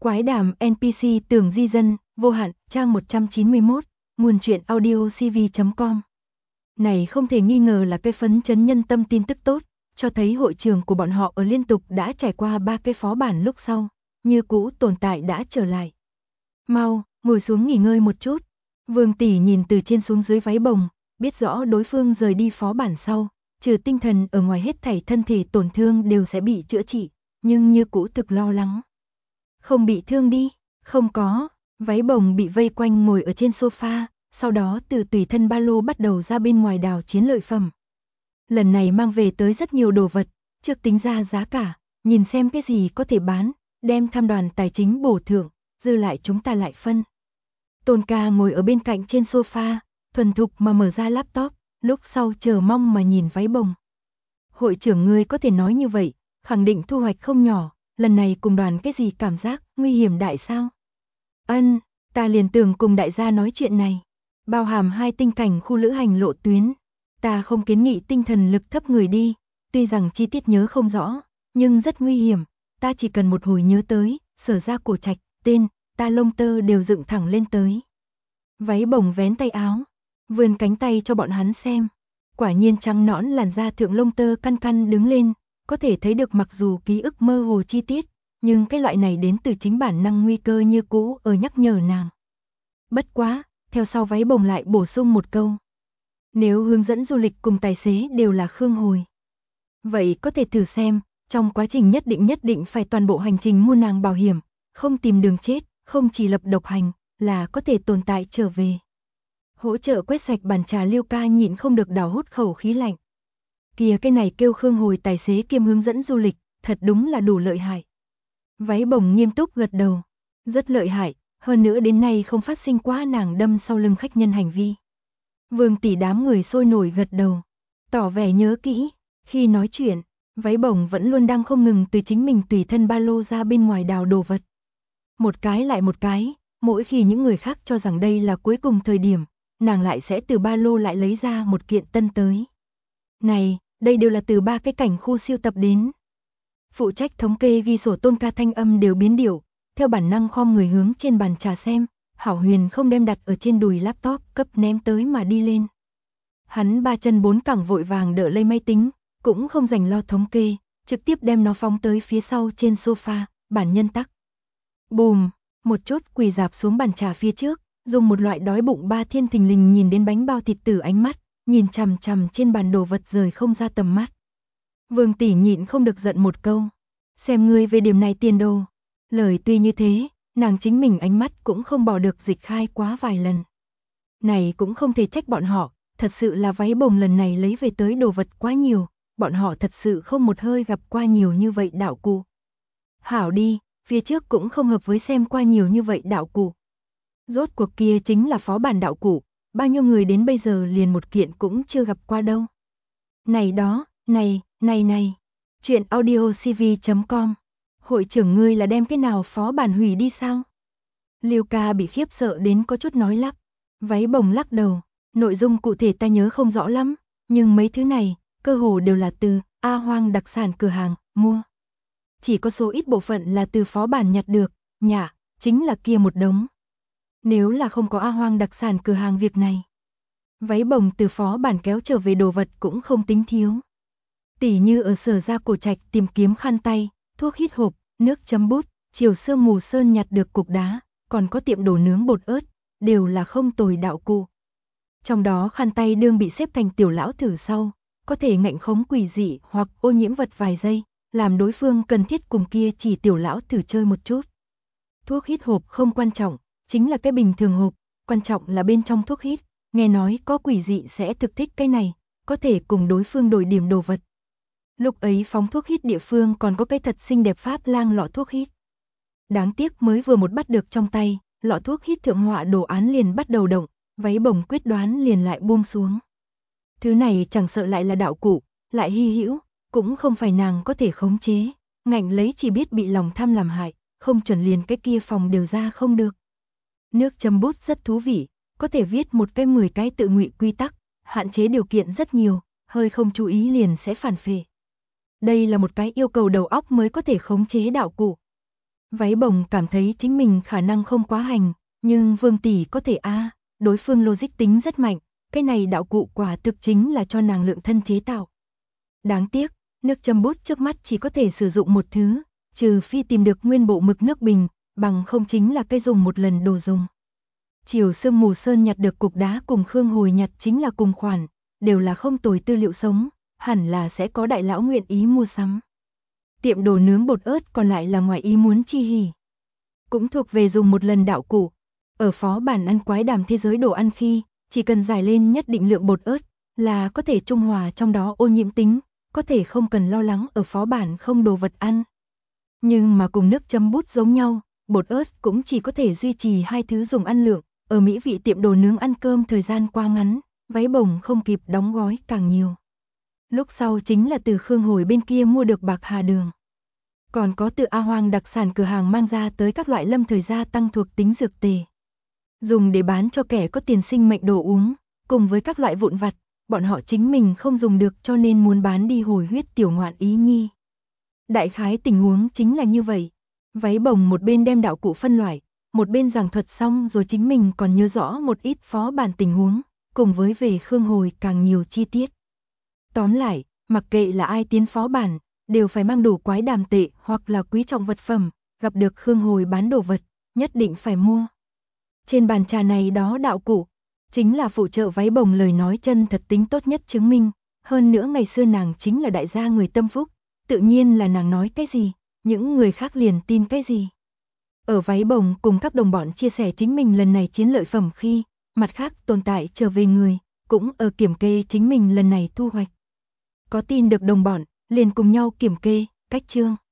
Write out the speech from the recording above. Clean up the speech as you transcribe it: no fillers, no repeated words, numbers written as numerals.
Quái đàm NPC Tường Di Dân, vô hạn, trang 191, nguồn truyện audio cv.com. Này không thể nghi ngờ là cái phấn chấn nhân tâm tin tức tốt, cho thấy hội trường của bọn họ ở liên tục đã trải qua 3 cái phó bản lúc sau, như cũ tồn tại đã trở lại. Mau, ngồi xuống nghỉ ngơi một chút. Vương tỷ nhìn từ trên xuống dưới váy bồng, biết rõ đối phương rời đi phó bản sau, trừ tinh thần ở ngoài hết thảy thân thể tổn thương đều sẽ bị chữa trị, nhưng như cũ thực lo lắng. Không bị thương đi, không có, váy bồng bị vây quanh ngồi ở trên sofa, sau đó từ tùy thân ba lô bắt đầu ra bên ngoài đào chiến lợi phẩm. Lần này mang về tới rất nhiều đồ vật, trước tính ra giá cả, nhìn xem cái gì có thể bán, đem tham đoàn tài chính bổ thưởng, dư lại chúng ta lại phân. Tôn ca ngồi ở bên cạnh trên sofa, thuần thục mà mở ra laptop, lúc sau chờ mong mà nhìn váy bồng. Hội trưởng ngươi có thể nói như vậy, khẳng định thu hoạch không nhỏ, lần này cùng đoàn cái gì cảm giác, nguy hiểm đại sao? Ân, ta liền tưởng cùng đại gia nói chuyện này, bao hàm 2 tinh cảnh khu lữ hành lộ tuyến. Ta không kiến nghị tinh thần lực thấp người đi, tuy rằng chi tiết nhớ không rõ, nhưng rất nguy hiểm, ta chỉ cần một hồi nhớ tới, Sở Ra Cổ Trạch, tên, ta lông tơ đều dựng thẳng lên tới. Váy bồng vén tay áo, vươn cánh tay cho bọn hắn xem. Quả nhiên trắng nõn làn da thượng lông tơ căn căn đứng lên, có thể thấy được mặc dù ký ức mơ hồ chi tiết, nhưng cái loại này đến từ chính bản năng nguy cơ như cũ ở nhắc nhở nàng. Bất quá, theo sau váy bồng lại bổ sung một câu. Nếu hướng dẫn du lịch cùng tài xế đều là Khương Hồi, vậy có thể thử xem, trong quá trình nhất định phải toàn bộ hành trình mua nàng bảo hiểm, không tìm đường chết, không chỉ lập độc hành, là có thể tồn tại trở về. Hỗ trợ quét sạch bàn trà Liêu ca nhịn không được đào hút khẩu khí lạnh. Kìa cái này kêu Khương Hồi tài xế kiêm hướng dẫn du lịch, thật đúng là đủ lợi hại. Váy bồng nghiêm túc gật đầu, rất lợi hại, hơn nữa đến nay không phát sinh quá nàng đâm sau lưng khách nhân hành vi. Vương tỷ đám người sôi nổi gật đầu, tỏ vẻ nhớ kỹ, khi nói chuyện, váy bồng vẫn luôn đang không ngừng từ chính mình tùy thân ba lô ra bên ngoài đào đồ vật. Một cái lại một cái, mỗi khi những người khác cho rằng đây là cuối cùng thời điểm, nàng lại sẽ từ ba lô lại lấy ra một kiện tân tới. Này, đây đều là từ 3 cái cảnh khu siêu tập đến. Phụ trách thống kê ghi sổ Tôn ca thanh âm đều biến điệu, theo bản năng khom người hướng trên bàn trà xem, Hảo Huyền không đem đặt ở trên đùi laptop cấp ném tới mà đi lên. Hắn 3 chân 4 cẳng vội vàng đỡ lấy máy tính, cũng không dành lo thống kê, trực tiếp đem nó phóng tới phía sau trên sofa, bản nhân tắc. Bùm, một chốt quỳ dạp xuống bàn trà phía trước, dùng một loại đói bụng ba thiên thình lình nhìn đến bánh bao thịt tử ánh mắt, nhìn chằm chằm trên bàn đồ vật rời không ra tầm mắt. Vương tỷ nhịn không được giận một câu, xem ngươi về điểm này tiền đồ. Lời tuy như thế, nàng chính mình ánh mắt cũng không bỏ được dịch khai quá vài lần. Này cũng không thể trách bọn họ, thật sự là váy bồng lần này lấy về tới đồ vật quá nhiều, bọn họ thật sự không một hơi gặp qua nhiều như vậy đạo cụ. Hảo đi, phía trước cũng không hợp với xem qua nhiều như vậy đạo cụ. Rốt cuộc kia chính là phó bản đạo cụ, bao nhiêu người đến bây giờ liền một kiện cũng chưa gặp qua đâu. Này đó, này, chuyện audio cv.com. Hội trưởng ngươi là đem cái nào phó bản hủy đi sao? Liêu ca bị khiếp sợ đến có chút nói lắp. Váy bồng lắc đầu, nội dung cụ thể ta nhớ không rõ lắm, nhưng mấy thứ này, cơ hồ đều là từ A Hoang đặc sản cửa hàng, mua. Chỉ có số ít bộ phận là từ phó bản nhặt được, nhả, chính là kia một đống. Nếu là không có A Hoang đặc sản cửa hàng việc này. Váy bồng từ phó bản kéo trở về đồ vật cũng không tính thiếu. Tỉ như ở Sở Ra Cổ Trạch tìm kiếm khăn tay, thuốc hít hộp, nước chấm bút, chiều sương mù sơn nhặt được cục đá, còn có tiệm đồ nướng bột ớt, đều là không tồi đạo cụ. Trong đó khăn tay đương bị xếp thành tiểu lão thử sau, có thể ngạnh khống quỷ dị hoặc ô nhiễm vật vài giây, làm đối phương cần thiết cùng kia chỉ tiểu lão thử chơi một chút. Thuốc hít hộp không quan trọng, chính là cái bình thường hộp, quan trọng là bên trong thuốc hít, nghe nói có quỷ dị sẽ thực thích cái này, có thể cùng đối phương đổi điểm đồ vật. Lúc ấy phóng thuốc hít địa phương còn có cái thật xinh đẹp pháp lang lọ thuốc hít. Đáng tiếc mới vừa một bắt được trong tay, lọ thuốc hít thượng họa đồ án liền bắt đầu động, váy bồng quyết đoán liền lại buông xuống. Thứ này chẳng sợ lại là đạo cụ, lại hy hữu, cũng không phải nàng có thể khống chế, ngạnh lấy chỉ biết bị lòng tham làm hại, không chuẩn liền cái kia phòng đều ra không được. Nước chấm bút rất thú vị, có thể viết một cái 10 cái tự ngụy quy tắc, hạn chế điều kiện rất nhiều, hơi không chú ý liền sẽ phản phệ. Đây là một cái yêu cầu đầu óc mới có thể khống chế đạo cụ. Váy bồng cảm thấy chính mình khả năng không quá hành, nhưng Vương tỷ có thể đối phương logic tính rất mạnh, cái này đạo cụ quả thực chính là cho nàng lượng thân chế tạo. Đáng tiếc, nước châm bút trước mắt chỉ có thể sử dụng một thứ, trừ phi tìm được nguyên bộ mực nước bình, bằng không chính là cái dùng một lần đồ dùng. Chiều Sương Mù Sơn nhặt được cục đá cùng Khương Hồi nhặt chính là cùng khoản, đều là không tồi tư liệu sống, hẳn là sẽ có đại lão nguyện ý mua sắm. Tiệm đồ nướng bột ớt còn lại là ngoài ý muốn chi hỉ. Cũng thuộc về dùng một lần đạo cụ. Ở phó bản ăn quái đàm thế giới đồ ăn khi, chỉ cần giải lên nhất định lượng bột ớt, là có thể trung hòa trong đó ô nhiễm tính, có thể không cần lo lắng ở phó bản không đồ vật ăn. Nhưng mà cùng nước châm bút giống nhau, bột ớt cũng chỉ có thể duy trì hai thứ dùng ăn lượng, ở mỹ vị tiệm đồ nướng ăn cơm thời gian qua ngắn, váy bồng không kịp đóng gói càng nhiều. Lúc sau chính là từ Khương Hồi bên kia mua được bạc hà đường. Còn có từ A Hoang đặc sản cửa hàng mang ra tới các loại lâm thời gia tăng thuộc tính dược tề. Dùng để bán cho kẻ có tiền sinh mệnh đồ uống, cùng với các loại vụn vặt, bọn họ chính mình không dùng được cho nên muốn bán đi hồi huyết tiểu ngoạn ý nhi. Đại khái tình huống chính là như vậy. Váy bồng một bên đem đạo cụ phân loại, một bên giảng thuật xong rồi chính mình còn nhớ rõ một ít phó bản tình huống, cùng với về Khương Hồi càng nhiều chi tiết. Tóm lại, mặc kệ là ai tiến phó bản, đều phải mang đủ quái đàm tệ hoặc là quý trọng vật phẩm, gặp được Khương Hồi bán đồ vật, nhất định phải mua. Trên bàn trà này đó đạo cụ, chính là phụ trợ váy bồng lời nói chân thật tính tốt nhất chứng minh, hơn nữa ngày xưa nàng chính là đại gia người tâm phúc, tự nhiên là nàng nói cái gì, những người khác liền tin cái gì. Ở váy bồng cùng các đồng bọn chia sẻ chính mình lần này chiến lợi phẩm khi, mặt khác tồn tại trở về người, cũng ở kiểm kê chính mình lần này thu hoạch. Có tin được đồng bọn, liền cùng nhau kiểm kê, cách chương.